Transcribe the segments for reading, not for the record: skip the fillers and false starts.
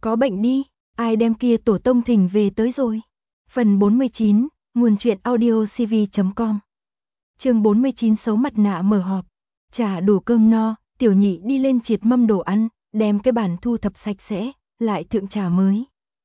Có bệnh đi, ai đem kia tổ tông thỉnh về tới rồi. Phần 49, nguồn truyện audio cv.com. Chương 49 xấu mặt nạ mở họp. Trả đủ cơm no, tiểu nhị đi lên triệt mâm đồ ăn, đem cái bàn thu thập sạch sẽ, lại thượng trà mới.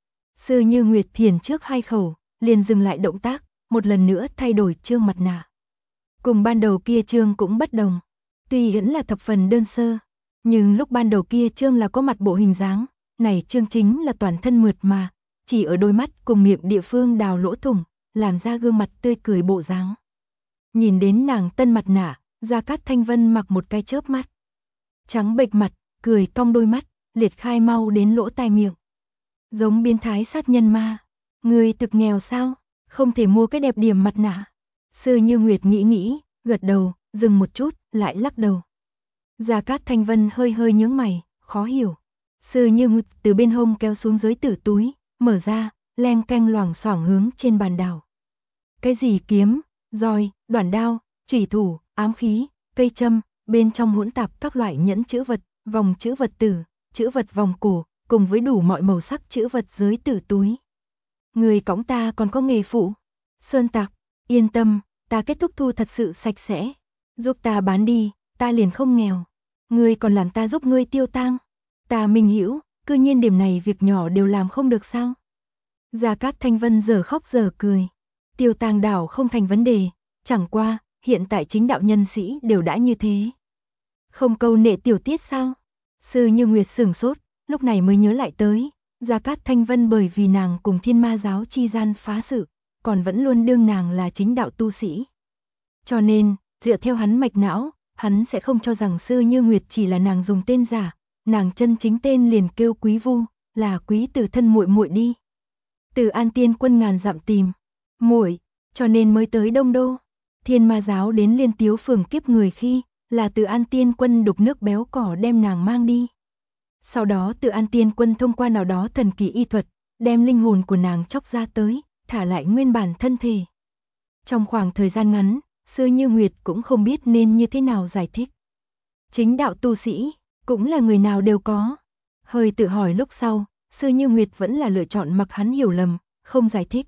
Sư Như Nguyệt thiền trước 2 khẩu, liền dừng lại động tác, một lần nữa thay đổi trương mặt nạ. Cùng ban đầu kia trương cũng bất đồng, tuy vẫn là thập phần đơn sơ, nhưng lúc ban đầu kia trương là có mặt bộ hình dáng, này trương chính là toàn thân mượt mà, chỉ ở đôi mắt cùng miệng địa phương đào lỗ thủng, làm ra gương mặt tươi cười bộ dáng. Nhìn đến nàng tân mặt nạ, Gia Cát Thanh Vân mặc một cái chớp mắt. Trắng bệch mặt, cười cong đôi mắt, liệt khai mau đến lỗ tai miệng. Giống biến thái sát nhân ma. Người thực nghèo sao? Không thể mua cái đẹp điểm mặt nạ. Sư Như Nguyệt nghĩ, gật đầu, dừng một chút, lại lắc đầu. Gia Cát Thanh Vân hơi hơi nhướng mày, khó hiểu. Sư Như Nguyệt từ bên hông kéo xuống dưới tử túi, mở ra, leng keng loảng xoảng hướng trên bàn đảo. Cái gì kiếm, roi, đoản đao, chủy thủ, ám khí, cây châm, bên trong hỗn tạp các loại nhẫn chữ vật, vòng chữ vật tử, chữ vật vòng cổ, cùng với đủ mọi màu sắc chữ vật dưới tử túi. Người cõng ta còn có nghề phụ. Sơn Tạc, yên tâm, ta kết thúc thu thật sự sạch sẽ. Giúp ta bán đi, ta liền không nghèo. Ngươi còn làm ta giúp ngươi tiêu tang. Ta Minh Hữu, cư nhiên điểm này việc nhỏ đều làm không được sao? Gia Cát Thanh Vân giờ khóc giờ cười. Tiêu tang đảo không thành vấn đề, chẳng qua, hiện tại chính đạo nhân sĩ đều đã như thế. Không câu nệ tiểu tiết sao? Sư Như Nguyệt sửng sốt, lúc này mới nhớ lại tới, Gia Cát Thanh Vân bởi vì nàng cùng Thiên Ma giáo chi gian phá sự, còn vẫn luôn đương nàng là chính đạo tu sĩ. Cho nên, dựa theo hắn mạch não, hắn sẽ không cho rằng Sư Như Nguyệt chỉ là nàng dùng tên giả, nàng chân chính tên liền kêu Quý Vu, là Quý Từ thân muội muội đi. Từ An Tiên Quân ngàn dặm tìm muội, cho nên mới tới Đông Đô. Thiên Ma giáo đến Liên Tiếu phường kiếp người khi, là Từ An Tiên Quân đục nước béo cỏ đem nàng mang đi. Sau đó Từ An Tiên Quân thông qua nào đó thần kỳ y thuật, đem linh hồn của nàng chóc ra tới, thả lại nguyên bản thân thể. Trong khoảng thời gian ngắn, Sư Như Nguyệt cũng không biết nên như thế nào giải thích. Chính đạo tu sĩ, cũng là người nào đều có. Hơi tự hỏi lúc sau, Sư Như Nguyệt vẫn là lựa chọn mặc hắn hiểu lầm, không giải thích.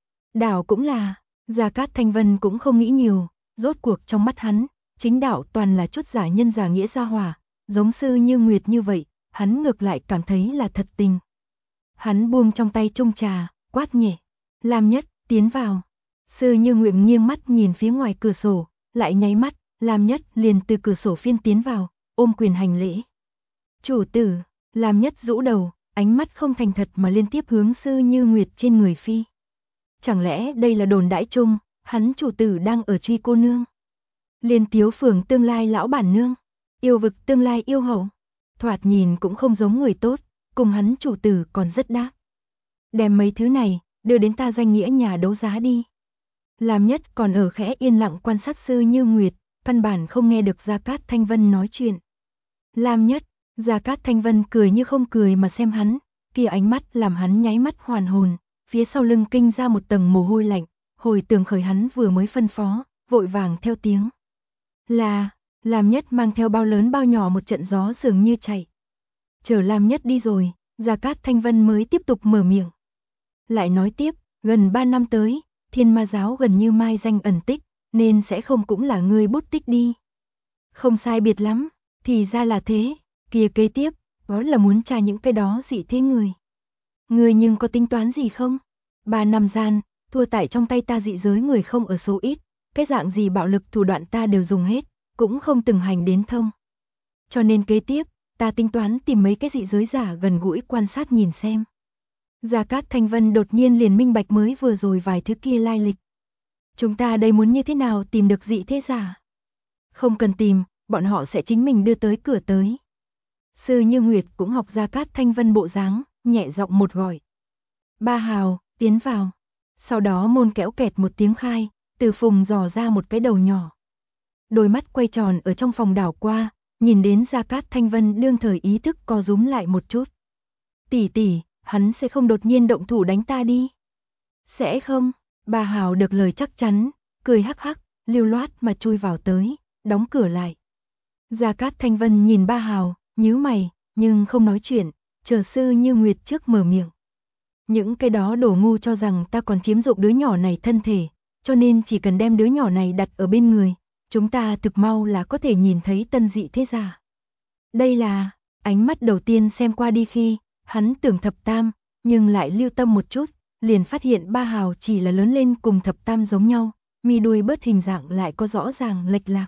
Đạo cũng là, Gia Cát Thanh Vân cũng không nghĩ nhiều, rốt cuộc trong mắt hắn, chính đạo toàn là chút giả nhân giả nghĩa gia hỏa, giống Sư Như Nguyệt như vậy, hắn ngược lại cảm thấy là thật tình. Hắn buông trong tay chung trà, quát nhẹ, Lam Nhất, tiến vào. Sư Như Nguyệt nghiêng mắt nhìn phía ngoài cửa sổ, lại nháy mắt, Lam Nhất liền từ cửa sổ phiên tiến vào, ôm quyền hành lễ. Chủ tử, Lam Nhất rũ đầu, ánh mắt không thành thật mà liên tiếp hướng Sư Như Nguyệt trên người phi. Chẳng lẽ đây là đồn đãi chung, hắn chủ tử đang ở truy cô nương? Liên Tiếu phường tương lai lão bản nương, yêu vực tương lai yêu hậu, thoạt nhìn cũng không giống người tốt, cùng hắn chủ tử còn rất đáp. Đem mấy thứ này, đưa đến ta danh nghĩa nhà đấu giá đi. Lam Nhất còn ở khẽ yên lặng quan sát Sư Như Nguyệt, căn bản không nghe được Gia Cát Thanh Vân nói chuyện. Lam Nhất, Gia Cát Thanh Vân cười như không cười mà xem hắn, kia ánh mắt làm hắn nháy mắt hoàn hồn, phía sau lưng kinh ra một tầng mồ hôi lạnh, hồi tưởng khởi hắn vừa mới phân phó, vội vàng theo tiếng. Lam Nhất mang theo bao lớn bao nhỏ một trận gió dường như chạy. Chờ Lam Nhất đi rồi, Gia Cát Thanh Vân mới tiếp tục mở miệng. Lại nói tiếp, gần 3 năm tới, Thiên Ma giáo gần như mai danh ẩn tích, nên sẽ không cũng là người bút tích đi. Không sai biệt lắm, thì ra là thế, kia kế tiếp, đó là muốn tra những cái đó dị thế người. Người nhưng có tính toán gì không? 3 năm gian, thua tại trong tay ta dị giới người không ở số ít, cái dạng gì bạo lực thủ đoạn ta đều dùng hết, cũng không từng hành đến thông. Cho nên kế tiếp, ta tính toán tìm mấy cái dị giới giả gần gũi quan sát nhìn xem. Gia Cát Thanh Vân đột nhiên liền minh bạch mới vừa rồi vài thứ kia lai lịch. Chúng ta đây muốn như thế nào tìm được dị thế giả? Không cần tìm, bọn họ sẽ chính mình đưa tới cửa tới. Sư Như Nguyệt cũng học Gia Cát Thanh Vân bộ dáng, nhẹ giọng một gọi. Ba Hào, tiến vào. Sau đó môn kéo kẹt một tiếng khai, từ phùng dò ra một cái đầu nhỏ. Đôi mắt quay tròn ở trong phòng đảo qua, nhìn đến Gia Cát Thanh Vân đương thời ý thức co rúm lại một chút. Tỷ, hắn sẽ không đột nhiên động thủ đánh ta đi. Sẽ không, Ba Hào được lời chắc chắn, cười hắc hắc, lưu loát mà chui vào tới, đóng cửa lại. Gia Cát Thanh Vân nhìn Ba Hào, nhíu mày, nhưng không nói chuyện, chờ Sư Như Nguyệt trước mở miệng. Những cái đó đồ ngu cho rằng ta còn chiếm dụng đứa nhỏ này thân thể, cho nên chỉ cần đem đứa nhỏ này đặt ở bên người, chúng ta thực mau là có thể nhìn thấy tân dị thế giả. Đây là, ánh mắt đầu tiên xem qua đi khi, hắn tưởng Thập Tam, nhưng lại lưu tâm một chút, liền phát hiện Ba Hào chỉ là lớn lên cùng Thập Tam giống nhau, mi đuôi bớt hình dạng lại có rõ ràng lệch lạc.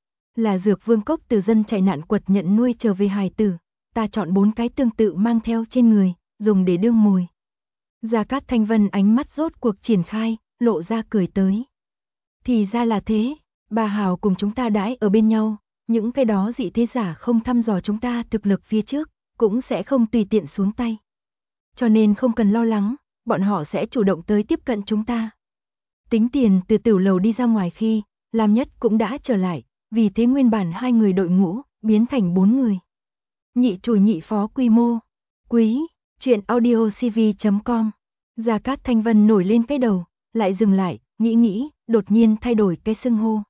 Là Dược Vương Cốc từ dân chạy nạn quật nhận nuôi trở về hài tử, ta chọn 4 cái tương tự mang theo trên người, dùng để đương mồi. Gia Cát Thanh Vân ánh mắt rốt cuộc triển khai, lộ ra cười tới. Thì ra là thế, Ba Hào cùng chúng ta đãi ở bên nhau, những cái đó dị thế giả không thăm dò chúng ta thực lực phía trước, cũng sẽ không tùy tiện xuống tay. Cho nên không cần lo lắng, bọn họ sẽ chủ động tới tiếp cận chúng ta. Tính Tiền từ tiểu lầu đi ra ngoài khi, Lam Nhất cũng đã trở lại, vì thế nguyên bản 2 người đội ngũ, biến thành 4 người. Nhị chủ nhị phó quy mô, quý, truyện audiocv.com. Gia Cát Thanh Vân nổi lên cái đầu, lại dừng lại, nghĩ, đột nhiên thay đổi cái xưng hô.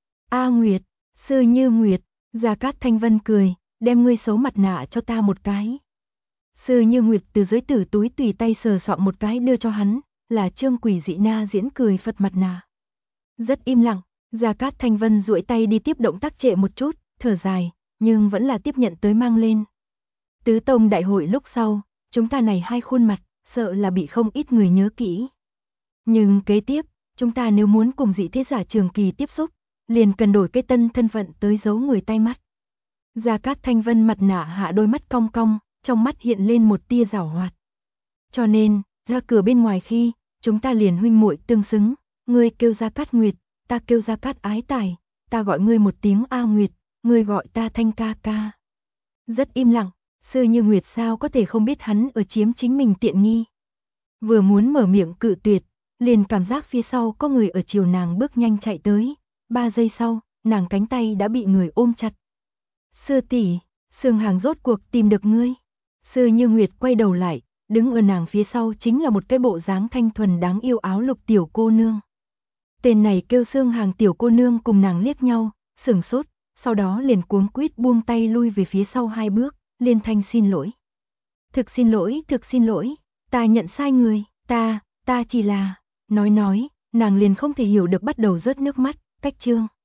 A Nguyệt, Sư Như Nguyệt, Gia Cát Thanh Vân cười, đem ngươi xấu mặt nạ cho ta một cái. Sư Như Nguyệt từ dưới tử túi tùy tay sờ soạn một cái đưa cho hắn, là Trương Quỷ Dị Na diễn cười Phật mặt nạ. Rất im lặng, Gia Cát Thanh Vân duỗi tay đi tiếp động tác trệ một chút, thở dài, nhưng vẫn là tiếp nhận tới mang lên. Tứ Tông đại hội lúc sau, chúng ta này 2 khuôn mặt, sợ là bị không ít người nhớ kỹ. Nhưng kế tiếp, chúng ta nếu muốn cùng dị thế giả trường kỳ tiếp xúc, liền cần đổi cái tân thân phận tới giấu người tay mắt. Gia Cát Thanh Vân mặt nạ hạ đôi mắt cong cong, trong mắt hiện lên một tia giảo hoạt. Cho nên, ra cửa bên ngoài khi, chúng ta liền huynh muội tương xứng, ngươi kêu Gia Cát Nguyệt, ta kêu Gia Cát Ái Tài, ta gọi ngươi một tiếng A Nguyệt, ngươi gọi ta Thanh ca ca. Rất im lặng, Sư Như Nguyệt sao có thể không biết hắn ở chiếm chính mình tiện nghi. Vừa muốn mở miệng cự tuyệt, liền cảm giác phía sau có người ở chiều nàng bước nhanh chạy tới, 3 giây sau, nàng cánh tay đã bị người ôm chặt. Sư tỷ, Sương Hàng rốt cuộc tìm được ngươi. Sư Như Nguyệt quay đầu lại, đứng ở nàng phía sau chính là một cái bộ dáng thanh thuần đáng yêu áo lục tiểu cô nương. Tên này kêu Sương Hàng tiểu cô nương cùng nàng liếc nhau, sửng sốt, sau đó liền cuống quýt buông tay lui về phía sau 2 bước, liên thanh xin lỗi. Thực xin lỗi, ta nhận sai người, ta chỉ là, nói, nàng liền không thể hiểu được bắt đầu rớt nước mắt, cách chương.